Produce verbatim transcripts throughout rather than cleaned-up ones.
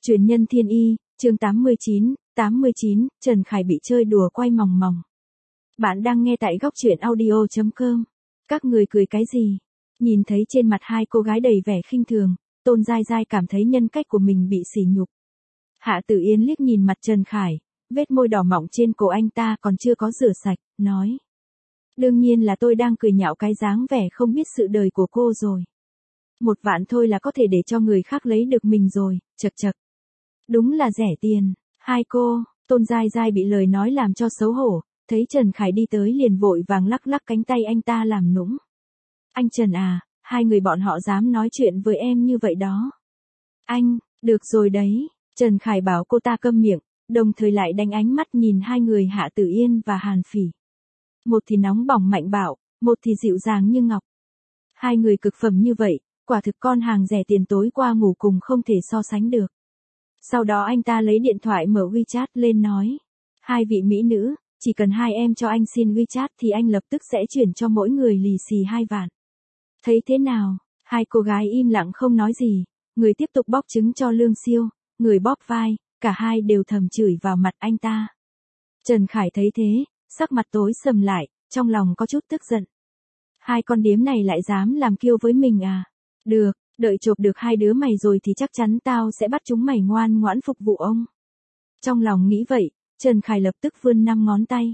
Truyền nhân thiên y, chương tám mươi chín, tám mươi chín, Trần Khải bị chơi đùa quay mòng mòng. Bạn đang nghe tại góc truyện audio chấm com. Các người cười cái gì? Nhìn thấy trên mặt hai cô gái đầy vẻ khinh thường, Tôn Giai Giai cảm thấy nhân cách của mình bị sỉ nhục. Hạ Tử Yên liếc nhìn mặt Trần Khải, vết môi đỏ mọng trên cổ anh ta còn chưa có rửa sạch, nói. Đương nhiên là tôi đang cười nhạo cái dáng vẻ không biết sự đời của cô rồi. Một vạn thôi là có thể để cho người khác lấy được mình rồi, chật chật. Đúng là rẻ tiền, hai cô, Tôn Giai Giai bị lời nói làm cho xấu hổ, thấy Trần Khải đi tới liền vội vàng lắc lắc cánh tay anh ta làm nũng. Anh Trần à, hai người bọn họ dám nói chuyện với em như vậy đó. Anh, được rồi đấy, Trần Khải bảo cô ta câm miệng, đồng thời lại đánh ánh mắt nhìn hai người Hạ Tử Yên và Hàn Phỉ. Một thì nóng bỏng mạnh bạo, một thì dịu dàng như ngọc. Hai người cực phẩm như vậy, quả thực con hàng rẻ tiền tối qua ngủ cùng không thể so sánh được. Sau đó anh ta lấy điện thoại mở WeChat lên nói. Hai vị mỹ nữ, chỉ cần hai em cho anh xin WeChat thì anh lập tức sẽ chuyển cho mỗi người lì xì hai vạn. Thấy thế nào? Hai cô gái im lặng không nói gì, người tiếp tục bóc trứng cho Lương Siêu, người bóp vai, cả hai đều thầm chửi vào mặt anh ta. Trần Khải thấy thế, sắc mặt tối sầm lại, trong lòng có chút tức giận. Hai con điếm này lại dám làm kiêu với mình à? Được, đợi chộp được hai đứa mày rồi thì chắc chắn tao sẽ bắt chúng mày ngoan ngoãn phục vụ ông. Trong lòng nghĩ vậy, Trần Khải lập tức vươn năm ngón tay.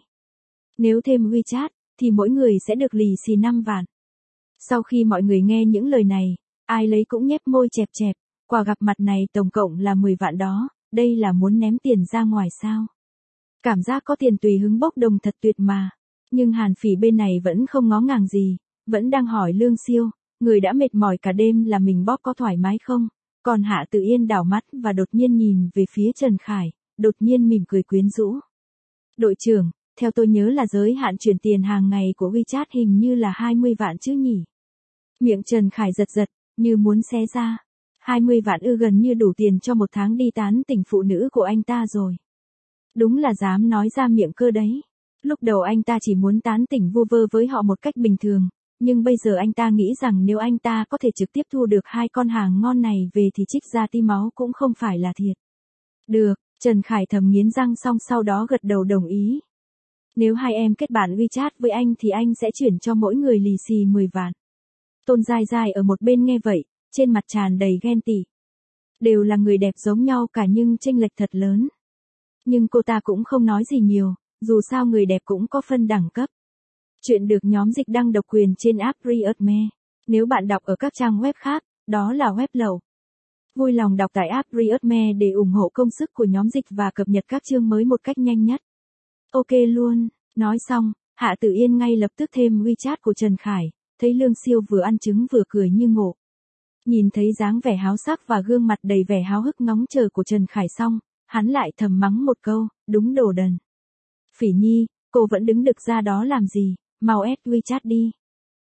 Nếu thêm WeChat, thì mỗi người sẽ được lì xì năm vạn. Sau khi mọi người nghe những lời này, ai lấy cũng nhếch môi chẹp chẹp, quà gặp mặt này tổng cộng là mười vạn đó, đây là muốn ném tiền ra ngoài sao? Cảm giác có tiền tùy hứng bốc đồng thật tuyệt mà. Nhưng Hàn Phỉ bên này vẫn không ngó ngàng gì, vẫn đang hỏi Lương Siêu, người đã mệt mỏi cả đêm là mình bóp có thoải mái không? Còn Hạ Tử Yên đảo mắt và đột nhiên nhìn về phía Trần Khải, đột nhiên mỉm cười quyến rũ. Đội trưởng, theo tôi nhớ là giới hạn chuyển tiền hàng ngày của WeChat hình như là hai mươi vạn chứ nhỉ? Miệng Trần Khải giật giật, như muốn xé ra. hai mươi vạn ư, gần như đủ tiền cho một tháng đi tán tỉnh phụ nữ của anh ta rồi. Đúng là dám nói ra miệng cơ đấy. Lúc đầu anh ta chỉ muốn tán tỉnh vu vơ với họ một cách bình thường, nhưng bây giờ anh ta nghĩ rằng nếu anh ta có thể trực tiếp thu được hai con hàng ngon này về thì trích ra tí máu cũng không phải là thiệt. Được, Trần Khải thầm nghiến răng xong sau đó gật đầu đồng ý. Nếu hai em kết bạn WeChat với anh thì anh sẽ chuyển cho mỗi người lì xì mười vạn. Tôn Giai Giai ở một bên nghe vậy, trên mặt tràn đầy ghen tị. Đều là người đẹp giống nhau cả nhưng chênh lệch thật lớn. Nhưng cô ta cũng không nói gì nhiều, dù sao người đẹp cũng có phân đẳng cấp. Chuyện được nhóm dịch đăng độc quyền trên app Readme. Nếu bạn đọc ở các trang web khác, đó là web lậu. Vui lòng đọc tại app Readme để ủng hộ công sức của nhóm dịch và cập nhật các chương mới một cách nhanh nhất. Ok luôn, nói xong, Hạ Tử Yên ngay lập tức thêm WeChat của Trần Khải, thấy Lương Siêu vừa ăn trứng vừa cười như ngộ. Nhìn thấy dáng vẻ háo sắc và gương mặt đầy vẻ háo hức ngóng chờ của Trần Khải xong, hắn lại thầm mắng một câu, đúng đồ đần. Phỉ Nhi, cô vẫn đứng đực ra đó làm gì, mau add WeChat đi.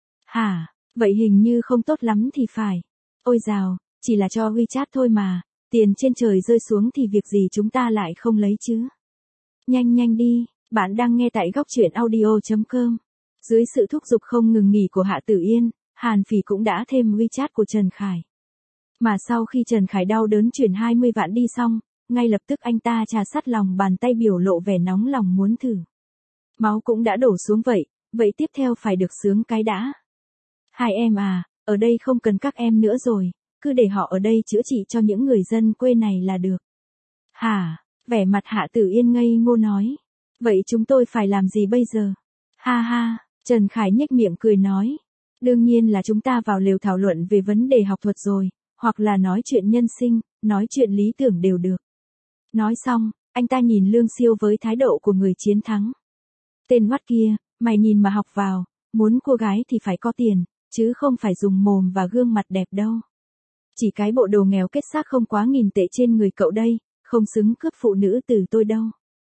Hả, vậy hình như không tốt lắm thì phải. Ôi dào, chỉ là cho WeChat thôi mà, tiền trên trời rơi xuống thì việc gì chúng ta lại không lấy chứ. Nhanh nhanh đi, bạn đang nghe tại góc truyện audio chấm com. Dưới sự thúc giục không ngừng nghỉ của Hạ Tử Yên, Hàn Phỉ cũng đã thêm WeChat của Trần Khải. Mà sau khi Trần Khải đau đớn chuyển hai mươi vạn đi xong, ngay lập tức anh ta trà sát lòng bàn tay biểu lộ vẻ nóng lòng muốn thử. Máu cũng đã đổ xuống vậy, vậy tiếp theo phải được sướng cái đã. Hai em à, ở đây không cần các em nữa rồi, cứ để họ ở đây chữa trị cho những người dân quê này là được. Hả, vẻ mặt Hạ Tử Yên ngây ngô nói. Vậy chúng tôi phải làm gì bây giờ? Ha ha, Trần Khải nhếch miệng cười nói. Đương nhiên là chúng ta vào lều thảo luận về vấn đề học thuật rồi, hoặc là nói chuyện nhân sinh, nói chuyện lý tưởng đều được. Nói xong, anh ta nhìn Lương Siêu với thái độ của người chiến thắng. Tên oắt kia, mày nhìn mà học vào, muốn cô gái thì phải có tiền, chứ không phải dùng mồm và gương mặt đẹp đâu. Chỉ cái bộ đồ nghèo kết xác không quá nghìn tệ trên người cậu đây, không xứng cướp phụ nữ từ tôi đâu.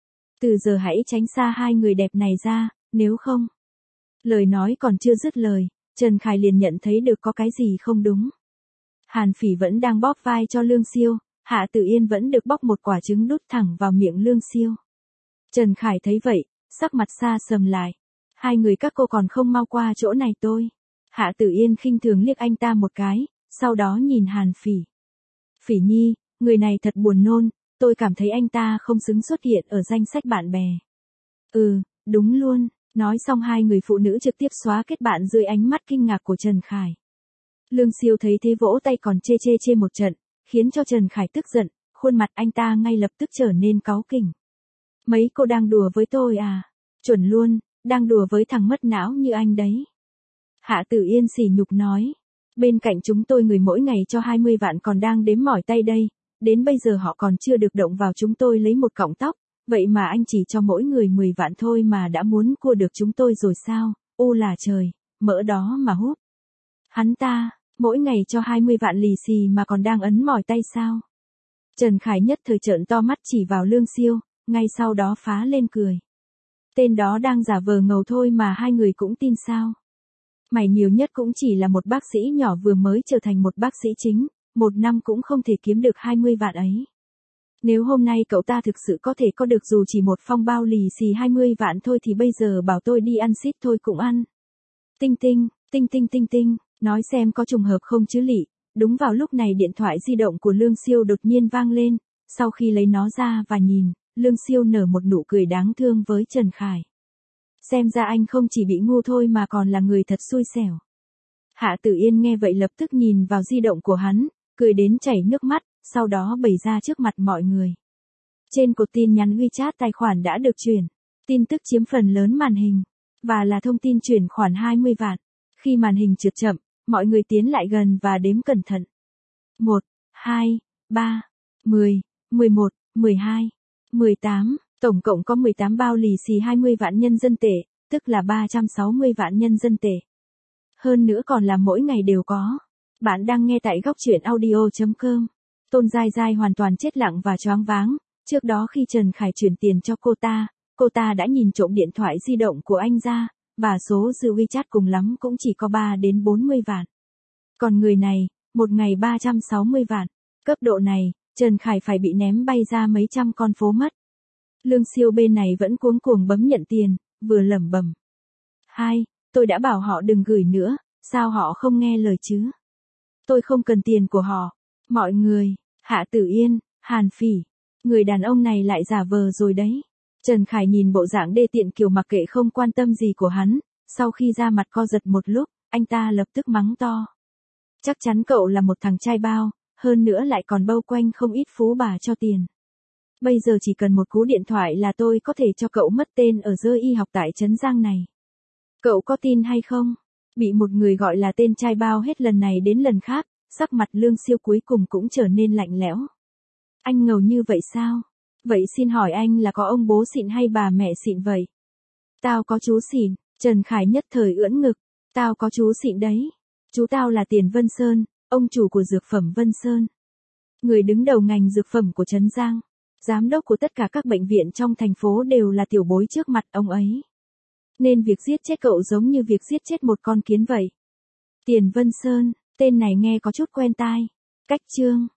Từ giờ hãy tránh xa hai người đẹp này ra, nếu không. Lời nói còn chưa dứt lời, Trần Khải liền nhận thấy được có cái gì không đúng. Hàn Phỉ vẫn đang bóp vai cho Lương Siêu, Hạ Tử Yên vẫn được bóc một quả trứng đút thẳng vào miệng Lương Siêu. Trần Khải thấy vậy, sắc mặt xa sầm lại. Hai người các cô còn không mau qua chỗ này tôi. Hạ Tử Yên khinh thường liếc anh ta một cái, sau đó nhìn Hàn Phỉ. Phỉ Nhi, người này thật buồn nôn, tôi cảm thấy anh ta không xứng xuất hiện ở danh sách bạn bè. Ừ, đúng luôn, nói xong hai người phụ nữ trực tiếp xóa kết bạn dưới ánh mắt kinh ngạc của Trần Khải. Lương Siêu thấy thế vỗ tay còn chê chê chê một trận, khiến cho Trần Khải tức giận, khuôn mặt anh ta ngay lập tức trở nên cáu kỉnh. Mấy cô đang đùa với tôi à? Chuẩn luôn, đang đùa với thằng mất não như anh đấy. Hạ Tử Yên sỉ nhục nói. Bên cạnh chúng tôi người mỗi ngày cho hai mươi vạn còn đang đếm mỏi tay đây, đến bây giờ họ còn chưa được động vào chúng tôi lấy một cọng tóc, vậy mà anh chỉ cho mỗi người mười vạn thôi mà đã muốn cua được chúng tôi rồi sao, u là trời, mỡ đó mà hút. Hắn ta, mỗi ngày cho hai mươi vạn lì xì mà còn đang ấn mỏi tay sao? Trần Khải nhất thời trợn to mắt chỉ vào Lương Siêu, ngay sau đó phá lên cười. Tên đó đang giả vờ ngầu thôi mà hai người cũng tin sao? Mày nhiều nhất cũng chỉ là một bác sĩ nhỏ vừa mới trở thành một bác sĩ chính, một năm cũng không thể kiếm được hai mươi vạn ấy. Nếu hôm nay cậu ta thực sự có thể có được dù chỉ một phong bao lì xì hai mươi vạn thôi thì bây giờ bảo tôi đi ăn xít thôi cũng ăn. Tinh tinh, tinh tinh tinh tinh, nói xem có trùng hợp không chứ lị. Đúng vào lúc này điện thoại di động của Lương Siêu đột nhiên vang lên, sau khi lấy nó ra và nhìn, Lương Siêu nở một nụ cười đáng thương với Trần Khải. Xem ra anh không chỉ bị ngu thôi mà còn là người thật xui xẻo. Hạ Tử Yên nghe vậy lập tức nhìn vào di động của hắn, cười đến chảy nước mắt, sau đó bày ra trước mặt mọi người. Trên cột tin nhắn WeChat tài khoản đã được chuyển, tin tức chiếm phần lớn màn hình, và là thông tin chuyển khoản hai mươi vạn. Khi màn hình trượt chậm, mọi người tiến lại gần và đếm cẩn thận. một, hai, ba, mười, mười một, mười hai, mười tám, tổng cộng có mười tám bao lì xì hai mươi vạn nhân dân tệ, tức là ba trăm sáu mươi vạn nhân dân tệ. Hơn nữa còn là mỗi ngày đều có. Bạn đang nghe tại góc truyện audio chấm com. Tôn Giai Giai hoàn toàn chết lặng và choáng váng, trước đó khi Trần Khải chuyển tiền cho cô ta, cô ta đã nhìn trộm điện thoại di động của anh ra, và số dư WeChat cùng lắm cũng chỉ có ba đến bốn mươi vạn. Còn người này, một ngày ba trăm sáu mươi vạn. Cấp độ này, Trần Khải phải bị ném bay ra mấy trăm con phố mất. Lương Siêu bên này vẫn cuống cuồng bấm nhận tiền, vừa lẩm bẩm. Hai, tôi đã bảo họ đừng gửi nữa, sao họ không nghe lời chứ? Tôi không cần tiền của họ. Mọi người, Hạ Tử Yên, Hàn Phỉ, người đàn ông này lại giả vờ rồi đấy. Trần Khải nhìn bộ dạng đê tiện kiểu mặc kệ không quan tâm gì của hắn, sau khi ra mặt co giật một lúc, anh ta lập tức mắng to. Chắc chắn cậu là một thằng trai bao, hơn nữa lại còn bâu quanh không ít phú bà cho tiền. Bây giờ chỉ cần một cú điện thoại là tôi có thể cho cậu mất tên ở giới y học tại Trấn Giang này. Cậu có tin hay không? Bị một người gọi là tên trai bao hết lần này đến lần khác, sắc mặt Lương Siêu cuối cùng cũng trở nên lạnh lẽo. Anh ngầu như vậy sao? Vậy xin hỏi anh là có ông bố xịn hay bà mẹ xịn vậy? Tao có chú xịn, Trần Khải nhất thời ưỡn ngực. Tao có chú xịn đấy. Chú tao là Tiền Vân Sơn, ông chủ của dược phẩm Vân Sơn. Người đứng đầu ngành dược phẩm của Trấn Giang. Giám đốc của tất cả các bệnh viện trong thành phố đều là tiểu bối trước mặt ông ấy. Nên việc giết chết cậu giống như việc giết chết một con kiến vậy. Tiền Vân Sơn, tên này nghe có chút quen tai. Cách chương.